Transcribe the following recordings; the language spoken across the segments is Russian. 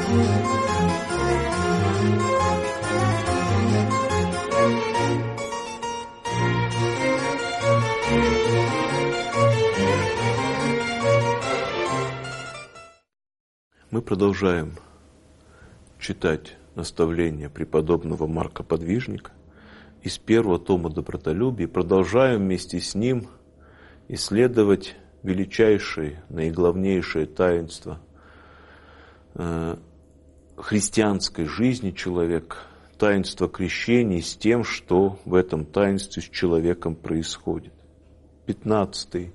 Мы продолжаем читать наставления преподобного Марка Подвижника из первого тома «Добротолюбие», продолжаем вместе с ним исследовать величайшее, наиглавнейшее таинство христианской жизни человека, таинство крещения, с тем, что в этом таинстве с человеком происходит. 15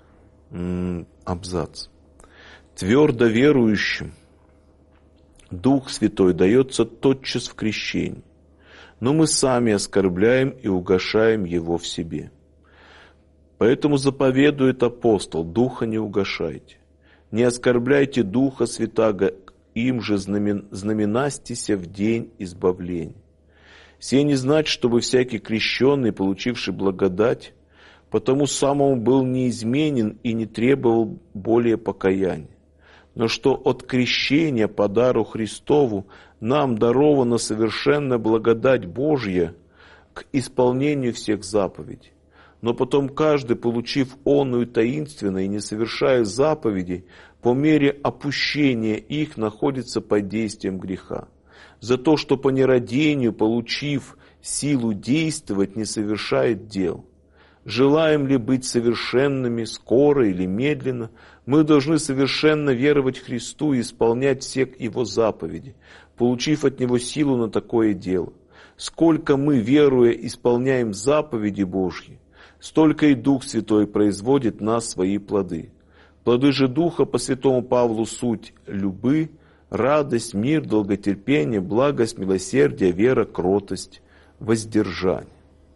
абзац. Твердо верующим Дух Святой дается тотчас в крещении, но мы сами оскорбляем и угашаем Его в себе. Поэтому заповедует апостол: Духа не угашайте, не оскорбляйте Духа Святаго, им же знаменастися в день избавления. Сие не значит, чтобы всякий крещенный, получивший благодать, потому самому был неизменен и не требовал более покаяния. Но что от крещения по дару Христову нам дарована совершенная благодать Божья к исполнению всех заповедей. Но потом каждый, получив оную таинственно и не совершая заповедей, по мере опущения их находится под действием греха. За то, что по нерадению, получив силу действовать, не совершает дел. Желаем ли быть совершенными скоро или медленно, мы должны совершенно веровать Христу и исполнять всех Его заповедей, получив от Него силу на такое дело. Сколько мы, веруя, исполняем заповеди Божьи, столько и Дух Святой производит в нас свои плоды. Плоды же Духа по святому Павлу суть любы, радость, мир, долготерпение, благость, милосердие, вера, кротость, воздержание.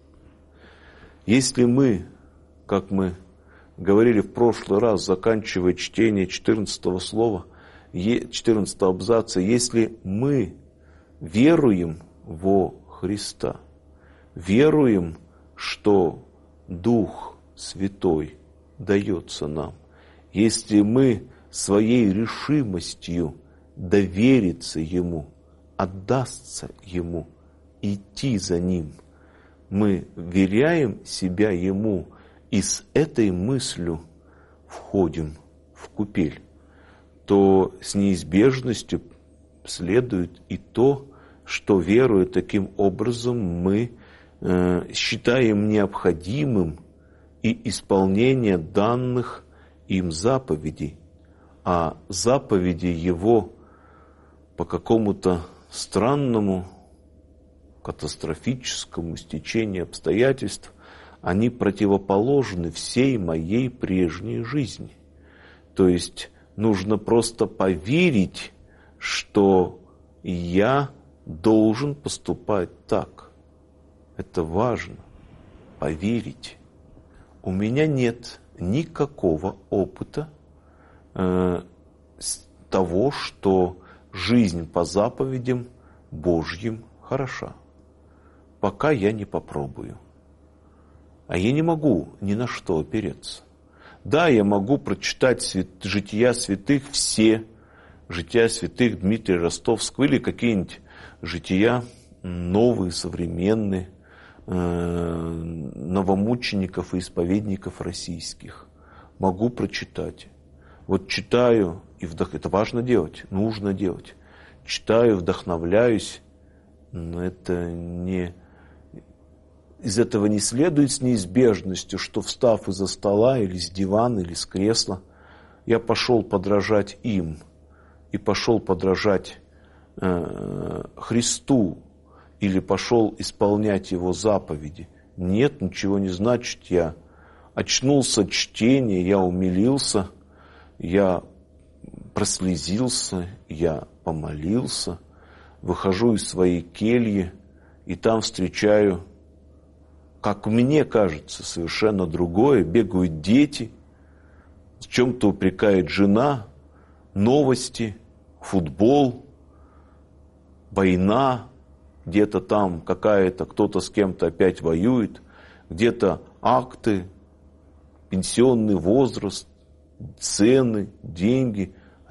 Если мы, как мы говорили в прошлый раз, заканчивая чтение 14 абзаца, если мы веруем во Христа, веруем, что Дух Святой дается нам, если мы своей решимостью довериться Ему, отдастся Ему, идти за Ним, мы веряем себя Ему и с этой мыслью входим в купель, то с неизбежностью следует и то, что, веруя таким образом, мы считаем необходимым и исполнение данных им заповедей, а заповеди Его по какому-то странному, катастрофическому стечению обстоятельств, они противоположны всей моей прежней жизни. То есть нужно просто поверить, что я должен поступать так. Это важно. Поверить. У меня нет никакого опыта того, что жизнь по заповедям Божьим хороша. Пока я не попробую. А я не могу ни на что опереться. Да, я могу прочитать жития святых все, жития святых Дмитрия Ростовского или какие-нибудь жития новые, современные, новомучеников и исповедников российских. Могу прочитать. Вот читаю, и это важно делать, нужно делать. Читаю, вдохновляюсь, но это не... Из этого не следует с неизбежностью, что, встав из-за стола или с дивана, или с кресла, я пошел подражать им и пошел подражать Христу или пошел исполнять Его заповеди. Нет, ничего не значит. Я очнулся от чтения, я умилился, я прослезился, я помолился, выхожу из своей кельи и там встречаю, как мне кажется, совершенно другое. Бегают дети, в чем-то упрекает жена, новости, футбол, война, где-то там какая-то, кто-то с кем-то опять воюет, где-то акты, пенсионный возраст, цены, деньги.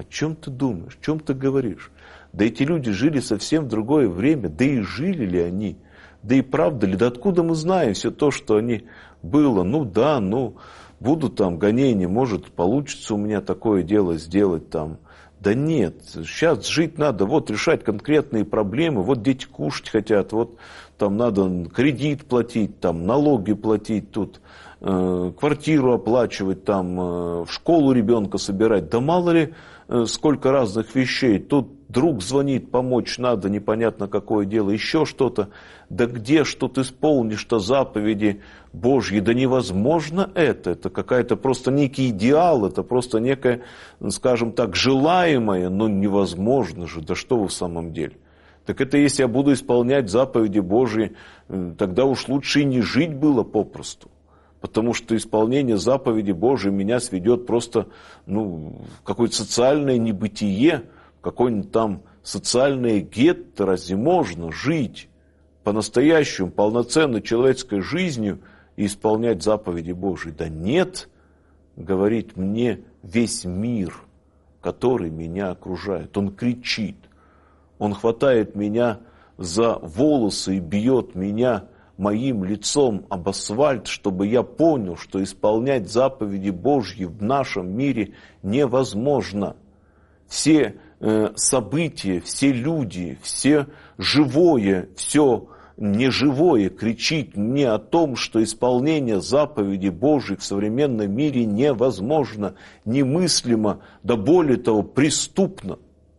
О чем ты думаешь? О чем ты говоришь? Да эти люди жили совсем в другое время. Да и жили ли они? Да и правда ли? Да откуда мы знаем все то, что они было? Ну да, будут там гонения, может, получится у меня такое дело сделать там. Да нет, сейчас жить надо, вот решать конкретные проблемы, вот дети кушать хотят, вот там надо кредит платить, там налоги платить, тут квартиру оплачивать, там в школу ребенка собирать. Да мало ли сколько разных вещей, тут друг звонит, помочь надо, непонятно какое дело, еще что-то. Да где ж тут исполнишь-то заповеди Божьи? Да невозможно это какая-то просто некий идеал, это просто некое, скажем так, желаемое, но невозможно же, да что вы в самом деле? Так это если я буду исполнять заповеди Божьи, тогда уж лучше и не жить было попросту. Потому что исполнение заповеди Божьей меня сведет просто в какое-то социальное небытие, какое-нибудь там социальное гетто. Разве можно жить по-настоящему, полноценной человеческой жизнью и исполнять заповеди Божьи? Да нет, говорит мне весь мир, который меня окружает. Он кричит, он хватает меня за волосы и бьет меня моим лицом об асфальт, чтобы я понял, что исполнять заповеди Божьи в нашем мире невозможно. Все события, все люди, все живое, все неживое кричит мне о том, что исполнение заповедей Божьих в современном мире невозможно, немыслимо, да более того, преступно.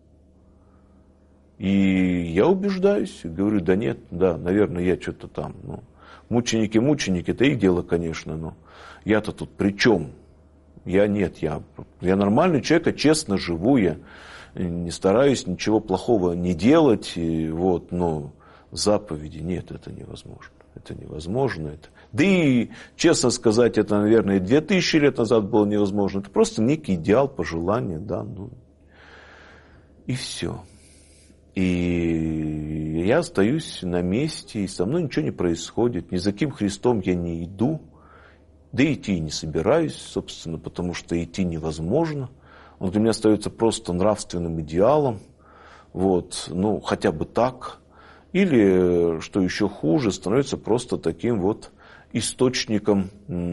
И я убеждаюсь, говорю, да нет, да, наверное, я что-то там, мученики, это их дело, конечно, но я-то тут при чем? Я нормальный человек, я честно живу, я не стараюсь ничего плохого не делать, но заповеди нет, это невозможно. Это невозможно. Да и, честно сказать, это, наверное, 2000 лет назад было невозможно. Это просто некий идеал, пожелание, да, и все. И я остаюсь на месте, и со мной ничего не происходит, ни за каким Христом я не иду, да и идти не собираюсь, собственно, потому что идти невозможно. Он для меня остается просто нравственным идеалом, хотя бы так. Или, что еще хуже, становится просто таким источником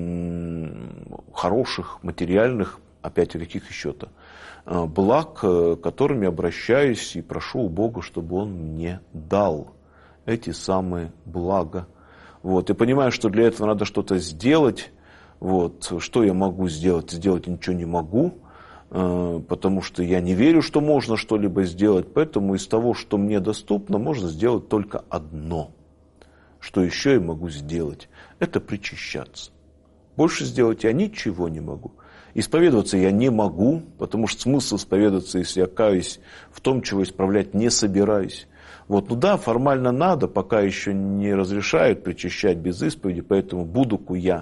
хороших, материальных, опять о каких еще-то, благ, которыми обращаюсь и прошу у Бога, чтобы Он мне дал эти самые блага. И понимаю, что для этого надо что-то сделать. Что я могу сделать? Сделать ничего не могу, потому что я не верю, что можно что-либо сделать. Поэтому из того, что мне доступно, можно сделать только одно. Что еще я могу сделать? Это причащаться. Больше сделать я ничего не могу. Исповедоваться я не могу, потому что смысл исповедоваться, если я каюсь в том, чего исправлять не собираюсь. Формально надо, пока еще не разрешают причащать без исповеди, поэтому буду-ку я,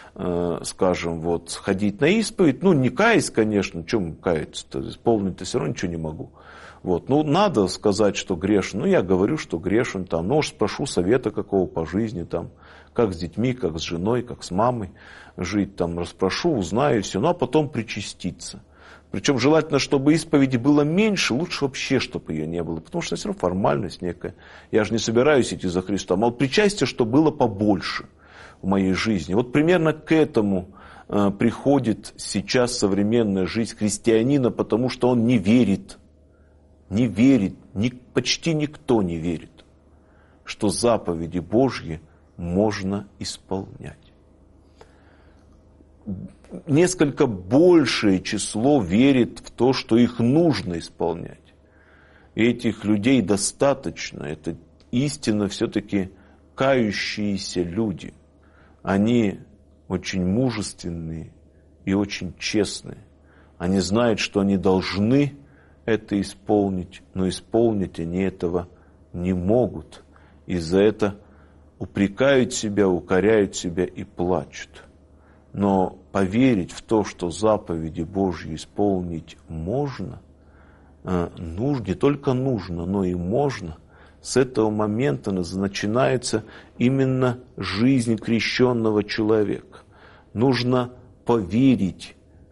ходить на исповедь, не каясь, конечно, чем каяться-то, исполнить-то все равно ничего не могу. Надо сказать, что грешен, я говорю, что грешен, спрошу совета какого по жизни, как с детьми, как с женой, как с мамой жить, расспрошу, узнаю все, а потом причаститься. Причем желательно, чтобы исповеди было меньше, лучше вообще, чтобы ее не было, потому что все равно формальность некая. Я же не собираюсь идти за Христом, причастие, чтобы было побольше в моей жизни. Примерно к этому приходит сейчас современная жизнь христианина, потому что он не верит, почти никто не верит, что заповеди Божьи можно исполнять. Несколько большее число верит в то, что их нужно исполнять. И этих людей достаточно. Это истинно все-таки кающиеся люди. Они очень мужественные и очень честные. Они знают, что они должны это исполнить, но исполнить они этого не могут. И за это упрекают себя, укоряют себя и плачут. Но поверить в то, что заповеди Божьи исполнить можно, не только нужно, но и можно, с этого момента начинается именно жизнь крещенного человека. Нужно поверить,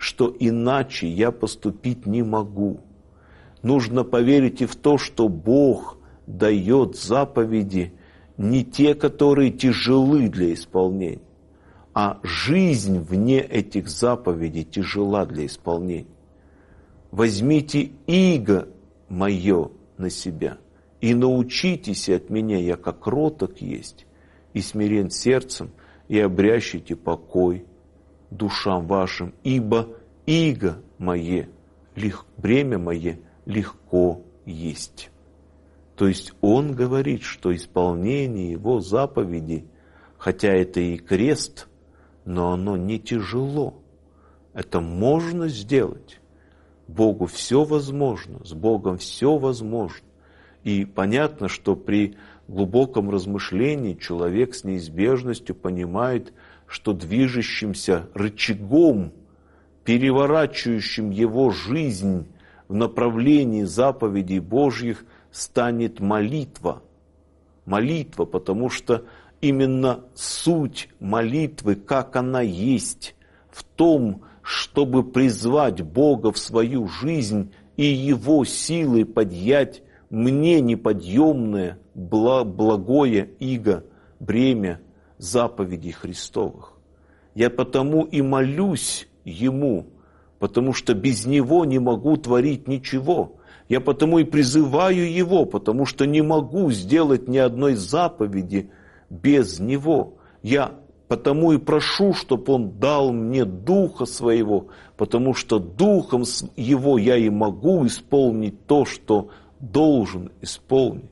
что иначе я поступить не могу. Нужно поверить и в то, что Бог дает заповеди не те, которые тяжелы для исполнения, а жизнь вне этих заповедей тяжела для исполнения. Возьмите иго мое на себя и научитесь от меня, я как кроток есть, и смирен сердцем, и обрящите покой душам вашим, ибо иго мое, бремя мое легко есть. То есть он говорит, что исполнение его заповедей, хотя это и крест, но оно не тяжело. Это можно сделать. Богу все возможно, с Богом все возможно. И понятно, что при глубоком размышлении человек с неизбежностью понимает, что движущимся рычагом, переворачивающим его жизнь в направлении заповедей Божьих, станет молитва. Молитва, потому что именно суть молитвы, как она есть, в том, чтобы призвать Бога в свою жизнь и Его силой поднять мне неподъемное, благое иго, бремя заповедей Христовых. Я потому и молюсь Ему, потому что без Него не могу творить ничего. Я потому и призываю Его, потому что не могу сделать ни одной заповеди без Него. Я потому и прошу, чтобы Он дал мне Духа Своего, потому что Духом Его я и могу исполнить то, что должен исполнить.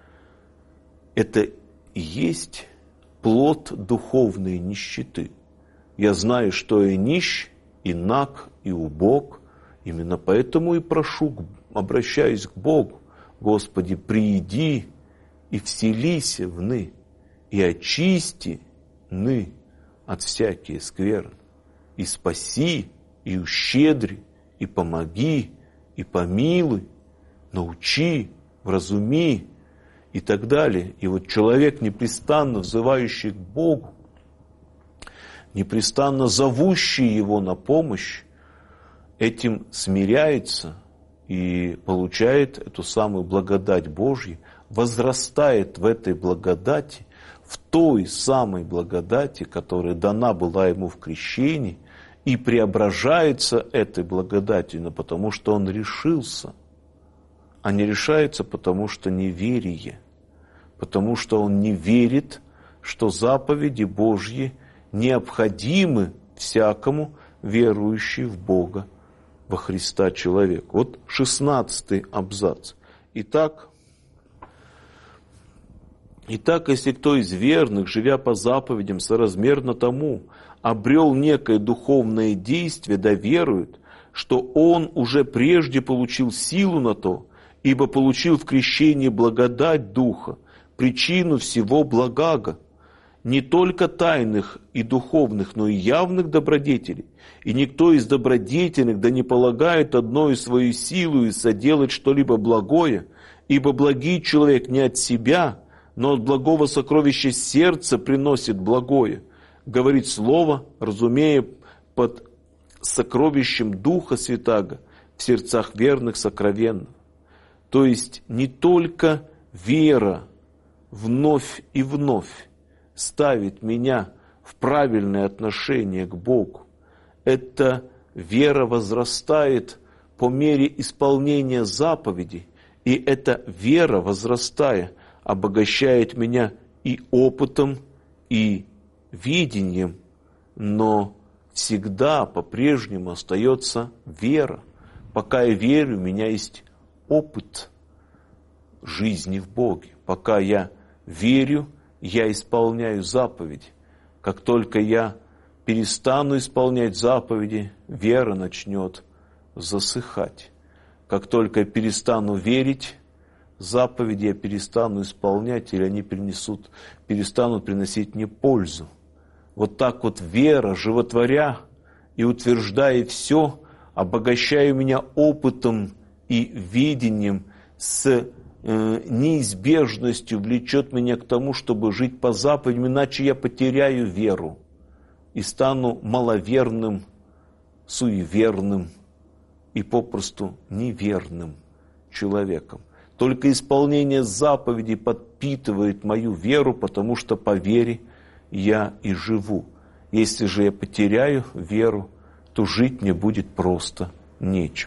Это и есть плод духовной нищеты. Я знаю, что я нищ, и наг, и убог. Именно поэтому и прошу, обращаюсь к Богу: Господи, прииди и вселись вны, и очисти ны от всякие скверны, и спаси, и ущедри, и помоги, и помилуй, научи, вразуми и так далее. И вот человек, непрестанно взывающий к Богу, непрестанно зовущий Его на помощь, этим смиряется и получает эту самую благодать Божью, возрастает в этой благодати, в той самой благодати, которая дана была ему в крещении, и преображается этой благодатью, но потому что он решился, а не решается, потому что неверие, потому что он не верит, что заповеди Божьи необходимы всякому верующему в Бога, во Христа человеку. Вот 16 абзац. Итак, если кто из верных, живя по заповедям соразмерно тому, обрел некое духовное действие, да верует, что он уже прежде получил силу на то, ибо получил в крещении благодать Духа, причину всего благага, не только тайных и духовных, но и явных добродетелей. И никто из добродетельных да не полагает одною свою силу и соделать что-либо благое, ибо благий человек не от себя, но от благого сокровища сердца приносит благое, говорит слово, разумея под сокровищем Духа Святаго в сердцах верных сокровенно. То есть не только вера вновь и вновь ставит меня в правильное отношение к Богу. Эта вера возрастает по мере исполнения заповедей, и эта вера, возрастая, обогащает меня и опытом, и видением, но всегда по-прежнему остается вера. Пока я верю, у меня есть опыт жизни в Боге. Пока я верю, я исполняю заповеди. Как только я перестану исполнять заповеди, вера начнет засыхать. Как только я перестану верить, заповеди я перестану исполнять, или они перестанут приносить мне пользу. Вот так вот вера, животворя и утверждая все, обогащая меня опытом и видением, с неизбежностью влечет меня к тому, чтобы жить по заповедям, иначе я потеряю веру и стану маловерным суеверным и попросту неверным человеком. Только исполнение заповедей подпитывает мою веру, потому что по вере я и живу. Если же я потеряю веру, то жить мне будет просто нечем.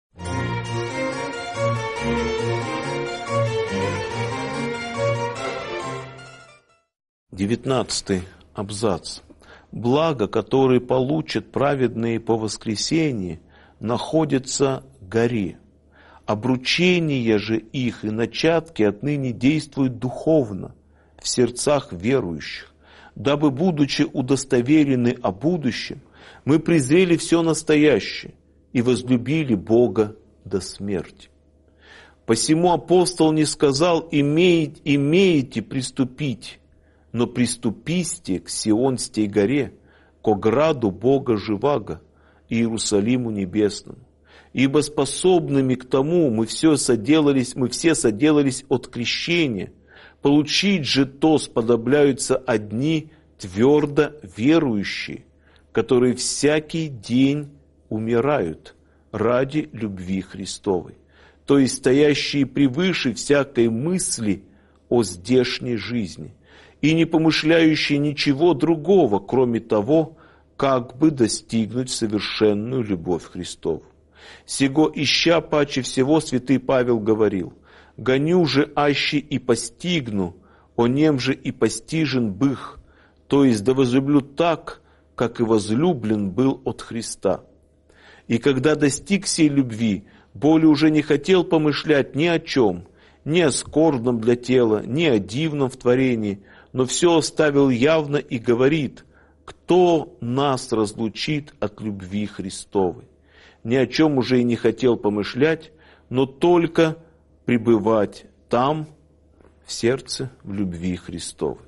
19 абзац. Благо, которые получат праведные по воскресении, находятся горе. Обручения же их и начатки отныне действуют духовно в сердцах верующих, дабы, будучи удостоверены о будущем, мы презрели все настоящее и возлюбили Бога до смерти. Посему апостол не сказал «имеете приступить», но приступисте к Сионской горе, ко граду Бога живаго, Иерусалиму небесному. Ибо способными к тому мы все соделались от крещения. Получить же то сподобляются одни твердо верующие, которые всякий день умирают ради любви Христовой, то есть стоящие превыше всякой мысли о здешней жизни, и не помышляющие ничего другого, кроме того, как бы достигнуть совершенную любовь Христову. Сего ища паче всего святый Павел говорил: «Гоню же аще и постигну, о нем же и постижен бых, то есть да возлюблю так, как и возлюблен был от Христа». И когда достиг сей любви, более уже не хотел помышлять ни о чем, ни о скорбном для тела, ни о дивном в творении, но все оставил явно и говорит: «Кто нас разлучит от любви Христовой?» Ни о чем уже и не хотел помышлять, но только пребывать там, в сердце, в любви Христовой.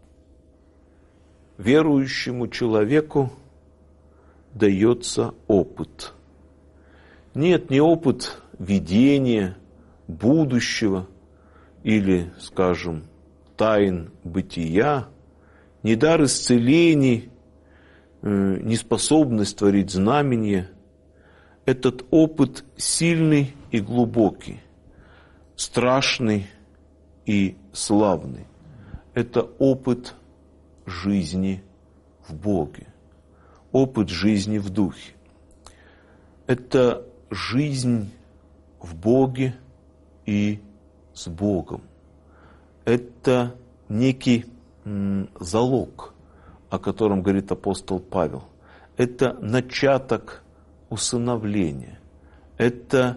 Верующему человеку дается опыт. Нет, не опыт видения будущего или, скажем, тайн бытия, не дар исцелений, не способность творить знамения. Этот опыт сильный и глубокий, страшный и славный. Это опыт жизни в Боге, опыт жизни в Духе. Это жизнь в Боге и с Богом. Это некий залог, о котором говорит апостол Павел. Это начаток усыновления. Это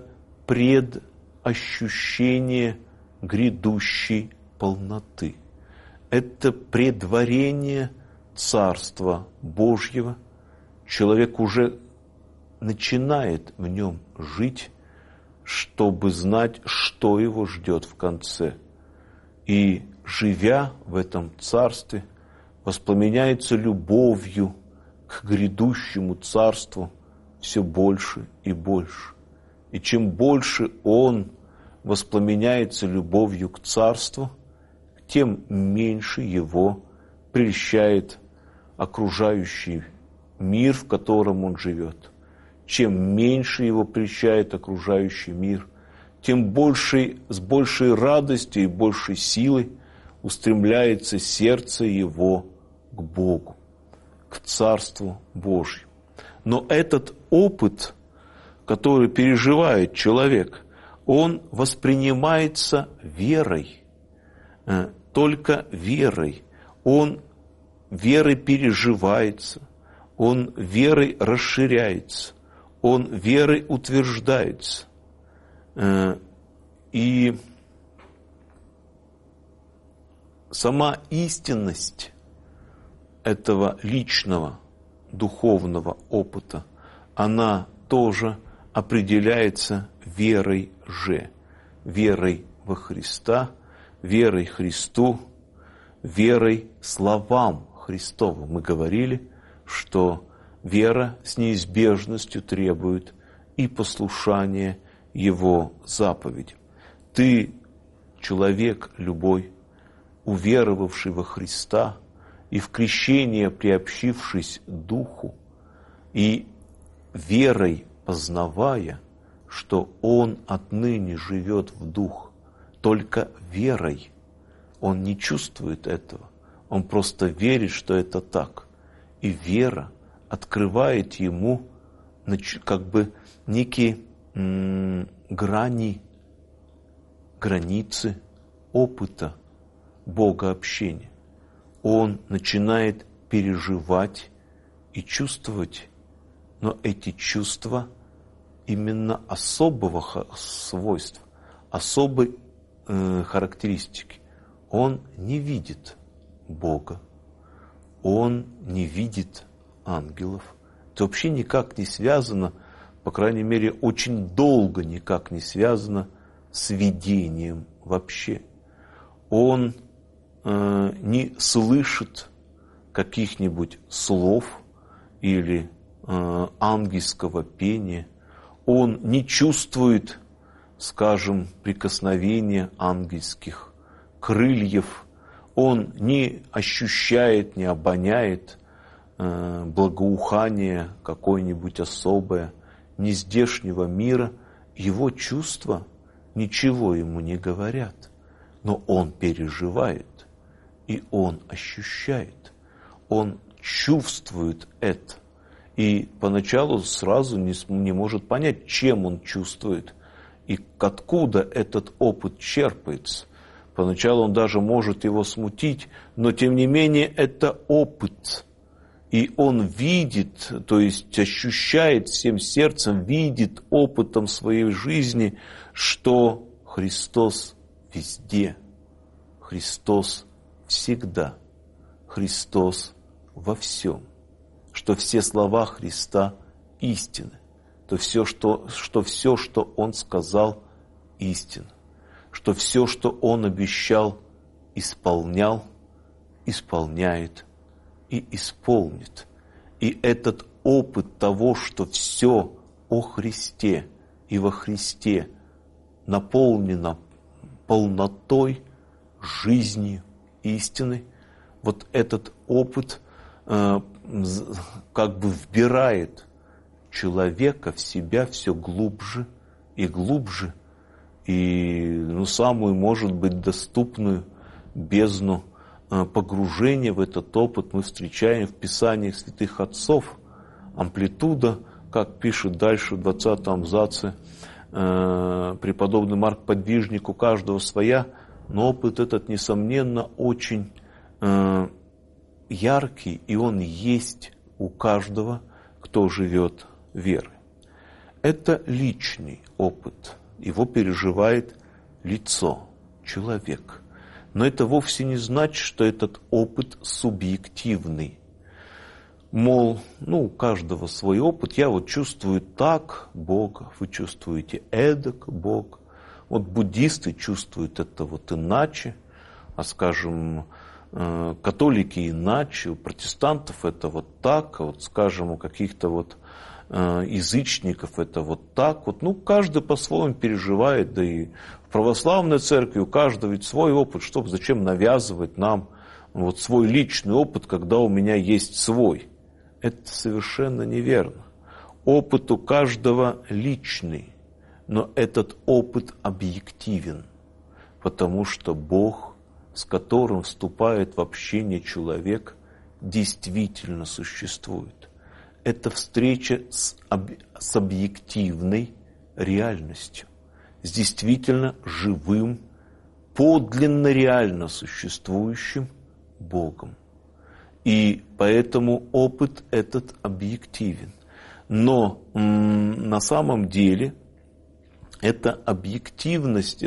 предощущение грядущей полноты. Это предварение Царства Божьего. Человек уже начинает в нем жить, чтобы знать, что его ждет в конце. И, живя в этом царстве, воспламеняется любовью к грядущему царству все больше и больше. И чем больше он воспламеняется любовью к царству, тем меньше его прельщает окружающий мир, в котором он живет. Чем меньше его прельщает окружающий мир, тем с большей радостью и большей силой устремляется сердце его к Богу, к Царству Божьему. Но этот опыт, который переживает человек, он воспринимается верой, только верой. Он верой переживается, он верой расширяется, он верой утверждается. И сама истинность этого личного духовного опыта, она тоже определяется верой же, верой во Христа, верой Христу, верой словам Христовым. Мы говорили, что вера с неизбежностью требует и послушания Его заповедям. Ты, человек любой, уверовавший во Христа и в крещение приобщившись Духу, и верой познавая, что он отныне живет в дух, только верой. Он не чувствует этого, он просто верит, что это так. И вера открывает ему как бы некие границы опыта богообщения. Он начинает переживать и чувствовать, но эти чувства именно особого свойства, особой характеристики. Он не видит Бога, он не видит ангелов. Это вообще никак не связано, по крайней мере, очень долго никак не связано с видением вообще. Он не слышит каких-нибудь слов или ангельского пения. Он не чувствует, скажем, прикосновения ангельских крыльев. Он не ощущает, не обоняет благоухание какое-нибудь особое нездешнего мира. Его чувства ничего ему не говорят, но он переживает, и он ощущает, он чувствует это. И поначалу сразу не может понять, чем он чувствует и откуда этот опыт черпается. Поначалу он даже может его смутить, но тем не менее это опыт. И он видит, то есть ощущает всем сердцем, видит опытом своей жизни, что Христос везде, Христос всегда, Христос во всем, что все слова Христа истины, то все, что Он сказал, истина, что все, что Он обещал, исполнял, исполняет и исполнит. И этот опыт того, что все о Христе и во Христе наполнено полнотой, жизнью, истины, вот этот опыт как бы вбирает человека в себя все глубже и глубже, и самую, может быть, доступную бездну погружения в этот опыт мы встречаем в Писаниях святых отцов. Амплитуда, как пишет дальше в 20 абзаце преподобный Марк Подвижник, у каждого своя, но опыт этот, несомненно, очень яркий, и он есть у каждого, кто живет верой. Это личный опыт, его переживает лицо, человек. Но это вовсе не значит, что этот опыт субъективный. Мол, у каждого свой опыт, я вот чувствую так Бога, вы чувствуете эдак Бога. Вот буддисты чувствуют это вот иначе, а, скажем, католики иначе, у протестантов это вот так, а вот, скажем, у каких-то вот язычников это вот так вот. Каждый по-своему переживает, да и в православной церкви у каждого ведь свой опыт, зачем навязывать нам вот свой личный опыт, когда у меня есть свой. Это совершенно неверно. Опыт у каждого личный, но этот опыт объективен, потому что Бог, с которым вступает в общение человек, действительно существует. Это встреча с объективной реальностью, с действительно живым, подлинно реально существующим Богом. И поэтому опыт этот объективен. Но на самом деле эта объективность,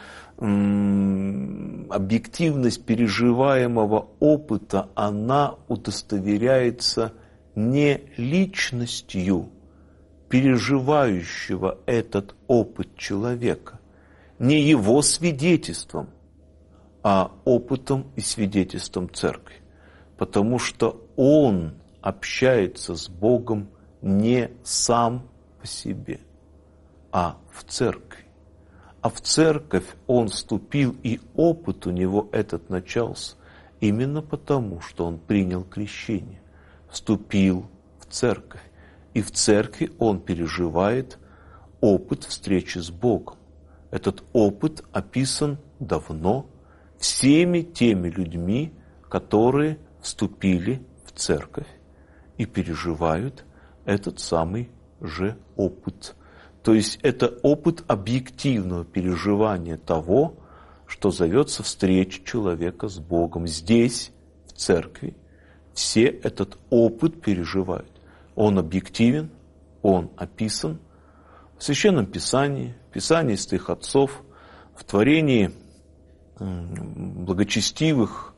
объективность переживаемого опыта, она удостоверяется не личностью переживающего этот опыт человека, не его свидетельством, а опытом и свидетельством церкви. Потому что он общается с Богом не сам по себе, а в церкви. А в церковь он вступил, и опыт у него этот начался именно потому, что он принял крещение, вступил в церковь. И в церкви он переживает опыт встречи с Богом. Этот опыт описан давно всеми теми людьми, которые вступили в церковь и переживают этот самый же опыт. То есть это опыт объективного переживания того, что зовется встреча человека с Богом. Здесь, в церкви, все этот опыт переживают. Он объективен, он описан в Священном Писании, в Писании святых отцов, в творении благочестивых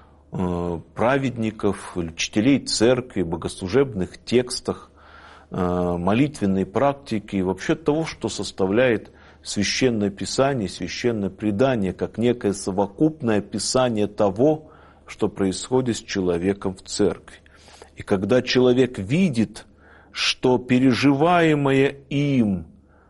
праведников, учителей церкви, богослужебных текстах, молитвенной практики и вообще того, что составляет Священное Писание, Священное предание, как некое совокупное описание того, что происходит с человеком в церкви. И когда человек видит, что переживаемое им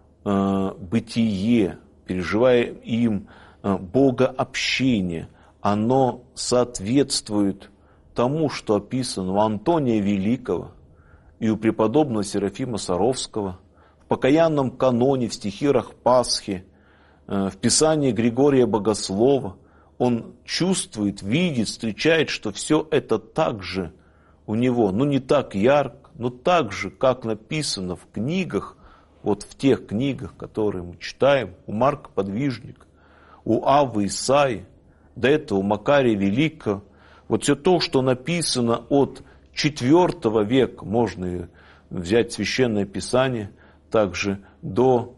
бытие, переживаемое им богообщение, оно соответствует тому, что описано у Антония Великого и у преподобного Серафима Саровского, в покаянном каноне, в стихирах Пасхи, в Писании Григория Богослова, он чувствует, видит, встречает, что все это так же у него, не так ярко, но так же, как написано в книгах, вот в тех книгах, которые мы читаем, у Марка Подвижника, у Аввы Исаии, до этого у Макария Великого, вот все то, что написано от IV века, можно взять Священное Писание, также до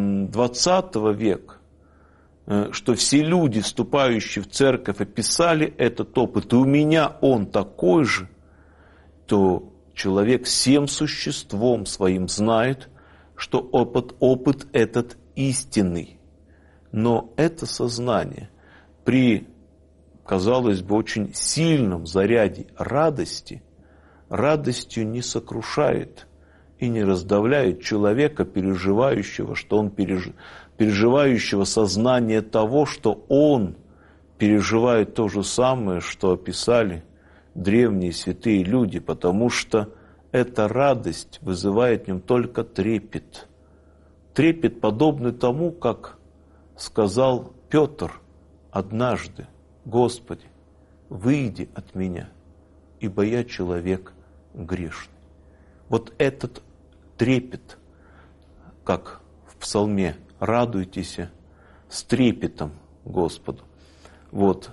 XX века, что все люди, вступающие в церковь, описали этот опыт, и у меня он такой же, то человек всем существом своим знает, что опыт этот истинный. Но это сознание при, казалось бы, очень сильном заряде радости, радостью не сокрушает и не раздавляет человека, переживающего, что он переживающего сознание того, что он переживает то же самое, что описали древние святые люди, потому что эта радость вызывает в нем только трепет. Трепет, подобный тому, как сказал Петр однажды: «Господи, выйди от меня, ибо я человек грешный». Вот этот трепет, как в псалме «Радуйтесь с трепетом Господу». Вот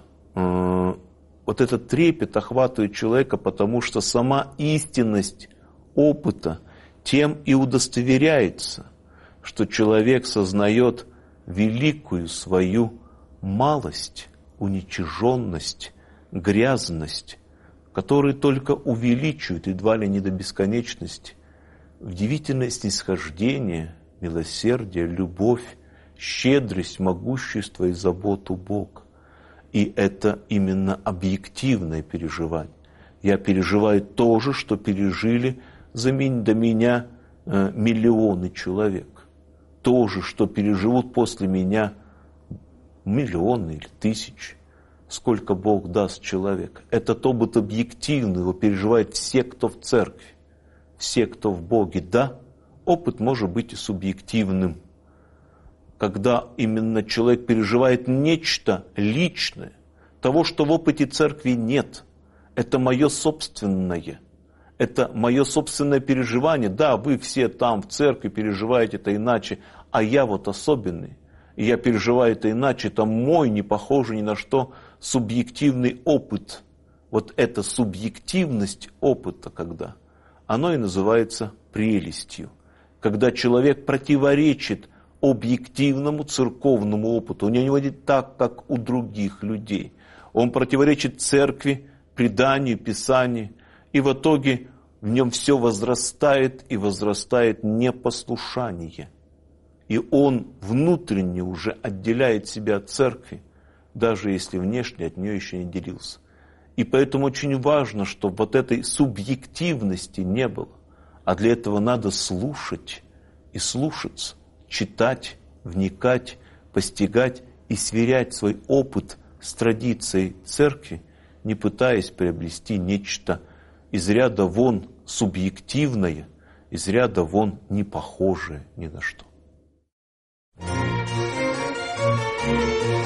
этот трепет охватывает человека, потому что сама истинность опыта тем и удостоверяется, что человек сознает великую свою малость, уничиженность, грязность, которые только увеличивают едва ли не до бесконечности удивительное снисхождение, милосердие, любовь, щедрость, могущество и заботу Бога. И это именно объективное переживание. Я переживаю то же, что пережили до меня миллионы человек. То же, что переживут после меня миллионы или тысячи. Сколько Бог даст человек. Этот опыт объективный, его переживают все, кто в церкви, все, кто в Боге. Да, опыт может быть и субъективным. Когда именно человек переживает нечто личное, того, что в опыте церкви нет. Это мое собственное. Это мое собственное переживание. Да, вы все там в церкви переживаете это иначе, а я вот особенный. И я переживаю это иначе. Это мой, не похожий ни на что, субъективный опыт. Вот эта субъективность опыта, когда оно и называется прелестью. Когда человек противоречит объективному церковному опыту. У него не так, как у других людей. Он противоречит церкви, преданию, писанию. И в итоге в нем все возрастает и возрастает непослушание. И он внутренне уже отделяет себя от церкви, даже если внешне от нее еще не делился. И поэтому очень важно, чтобы вот этой субъективности не было. А для этого надо слушать и слушаться, читать, вникать, постигать и сверять свой опыт с традицией церкви, не пытаясь приобрести нечто из ряда вон субъективное, из ряда вон не похожее ни на что.